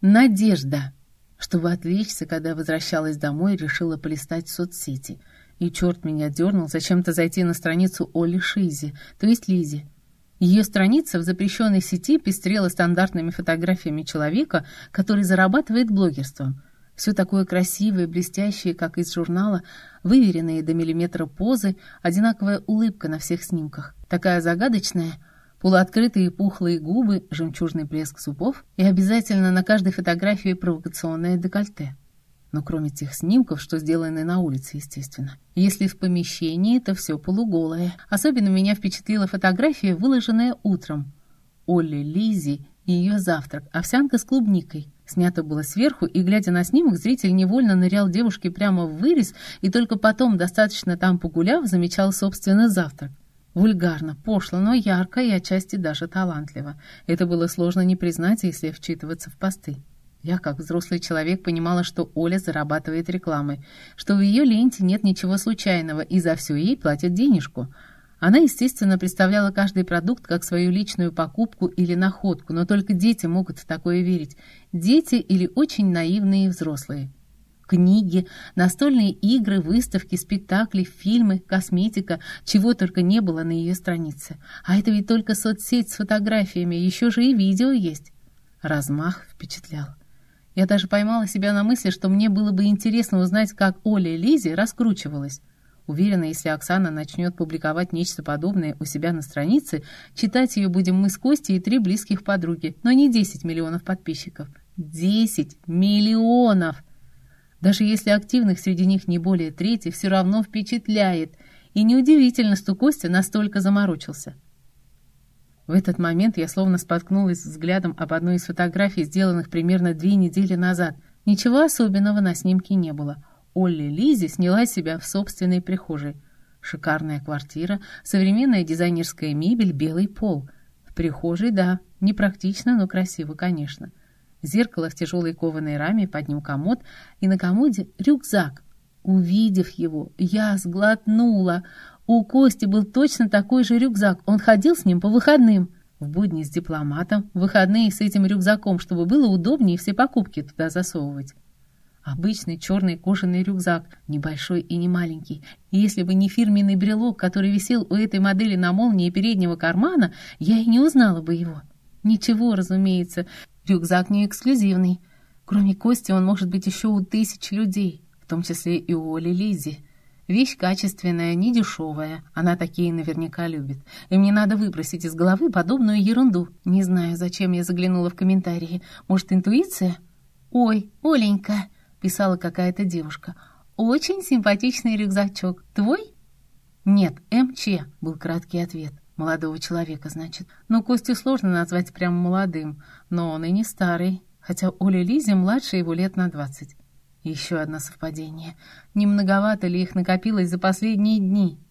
Надежда. Чтобы отвлечься, когда возвращалась домой, решила полистать соцсети. И черт меня дернул зачем-то зайти на страницу Оли Шизи, то есть Лизи. Ее страница в запрещенной сети пестрела стандартными фотографиями человека, который зарабатывает блогерством. Все такое красивое, блестящее, как из журнала, выверенные до миллиметра позы, одинаковая улыбка на всех снимках. Такая загадочная, полуоткрытые пухлые губы, жемчужный блеск зубов и обязательно на каждой фотографии провокационное декольте. Но кроме тех снимков, что сделаны на улице, естественно. Если в помещении, то все полуголое. Особенно меня впечатлила фотография, выложенная утром. Олли Лизи и ее завтрак, овсянка с клубникой. Снято было сверху, и, глядя на снимок, зритель невольно нырял девушке прямо в вырез, и только потом, достаточно там погуляв, замечал, собственно, завтрак. Вульгарно, пошло, но ярко и отчасти даже талантливо. Это было сложно не признать, если вчитываться в посты. Я, как взрослый человек, понимала, что Оля зарабатывает рекламой, что в ее ленте нет ничего случайного, и за все ей платят денежку. Она, естественно, представляла каждый продукт как свою личную покупку или находку, но только дети могут в такое верить. Дети или очень наивные взрослые. Книги, настольные игры, выставки, спектакли, фильмы, косметика, чего только не было на ее странице. А это ведь только соцсеть с фотографиями, еще же и видео есть. Размах впечатлял. Я даже поймала себя на мысли, что мне было бы интересно узнать, как Оля Лизи раскручивалась. Уверена, если Оксана начнет публиковать нечто подобное у себя на странице, читать ее будем мы с Костей и 3 близких подруги, но не 10 миллионов подписчиков. 10 миллионов! Даже если активных среди них не более трети, все равно впечатляет. И неудивительно, что Костя настолько заморочился. В этот момент я словно споткнулась взглядом об одной из фотографий, сделанных примерно 2 недели назад. Ничего особенного на снимке не было. Олли Лизи сняла себя в собственной прихожей. Шикарная квартира, современная дизайнерская мебель, белый пол. В прихожей, да, непрактично, но красиво, конечно. Зеркало в тяжелой кованой раме, под ним комод, и на комоде рюкзак. Увидев его, я сглотнула. У Кости был точно такой же рюкзак. Он ходил с ним по выходным. В будни с дипломатом, в выходные с этим рюкзаком, чтобы было удобнее все покупки туда засовывать. Обычный черный кожаный рюкзак, небольшой и не маленький. И если бы не фирменный брелок, который висел у этой модели на молнии переднего кармана, я и не узнала бы его. Ничего, разумеется, рюкзак не эксклюзивный. Кроме Кости он может быть еще у 1000 людей, в том числе и у Оли Лизи. Вещь качественная, не дешевая. Она такие наверняка любит. И мне надо выбросить из головы подобную ерунду. Не знаю, зачем я заглянула в комментарии. Может, интуиция? «Ой, Оленька», — писала какая-то девушка, — «очень симпатичный рюкзачок. Твой?» «Нет, МЧ», — был краткий ответ. Молодого человека, значит. Но Костю сложно назвать прям молодым. Но он и не старый. Хотя Оля Лизи младше его лет на 20. Еще одно совпадение. Не многовато ли их накопилось за последние дни?